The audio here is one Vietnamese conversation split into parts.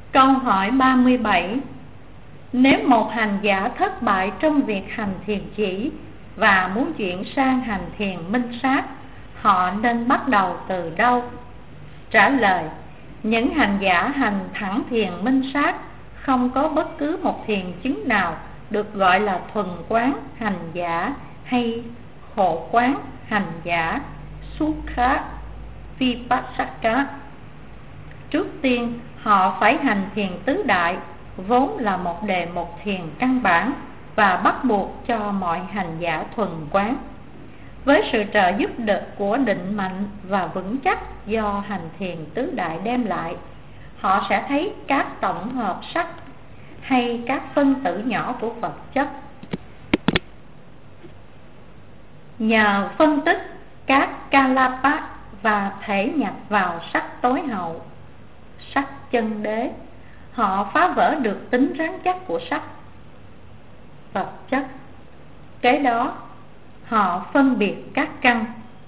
Câu hỏi 37. Nếu một hành giả thất bại trong việc hành thiền chỉ và muốn chuyển sang hành thiền minh sát, họ nên bắt đầu từ đâu? Trả lời: những hành giả hành thẳng thiền minh sát không có bất cứ một thiền chứng nào được gọi là thuần quán hành giả hay khổ quán hành giả Sukha Vipassaka. Trước tiên họ phải hành thiền tứ đại, vốn là một đề mục thiền căn bản và bắt buộc cho mọi hành giả thuần quán. Với sự trợ giúp của định mạnh và vững chắc do hành thiền tứ đại đem lại, họ sẽ thấy các tổng hợp sắc hay các phân tử nhỏ của vật chất. Nhờ phân tích các kalapa và thể nhập vào sắc tối hậu, sắc chân đế, họ phá vỡ được tính rắn chắc của sắc vật chất. Kế đó họ phân biệt các căn,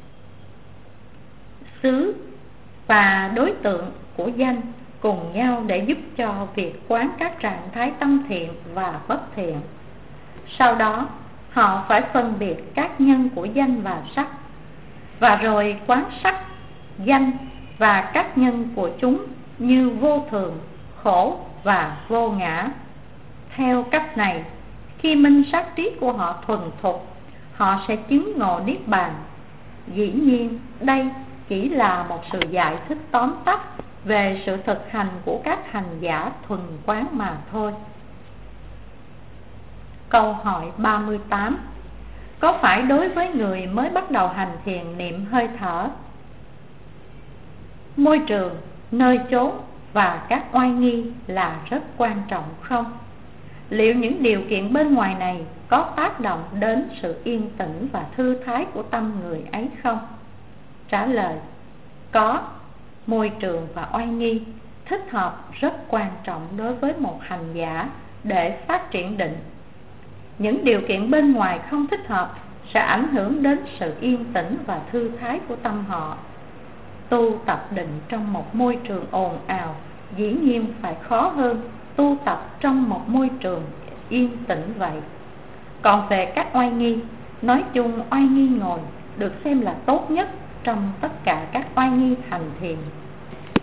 xứ và đối tượng của danh cùng nhau để giúp cho việc quán các trạng thái tâm thiện và bất thiện. Sau đó họ phải phân biệt các nhân của danh và sắc, và rồi quán sắc, danh và các nhân của chúng như vô thường, khổ và vô ngã. Theo cách này, khi minh sát trí của họ thuần thục, họ sẽ chứng ngộ niết bàn. Dĩ nhiên đây chỉ là một sự giải thích tóm tắt về sự thực hành của các hành giả thuần quán mà thôi. Câu hỏi 38. Có phải đối với người mới bắt đầu hành thiền niệm hơi thở, môi trường, nơi chốn và các oai nghi là rất quan trọng không? Liệu những điều kiện bên ngoài này có tác động đến sự yên tĩnh và thư thái của tâm người ấy không? Trả lời: có. Môi trường và oai nghi thích hợp rất quan trọng đối với một hành giả để phát triển định. Những điều kiện bên ngoài không thích hợp sẽ ảnh hưởng đến sự yên tĩnh và thư thái của tâm họ. Tu tập định trong một môi trường ồn ào dĩ nhiên phải khó hơn tu tập trong một môi trường yên tĩnh vậy. Còn về các oai nghi, nói chung oai nghi ngồi được xem là tốt nhất trong tất cả các oai nghi hành thiền.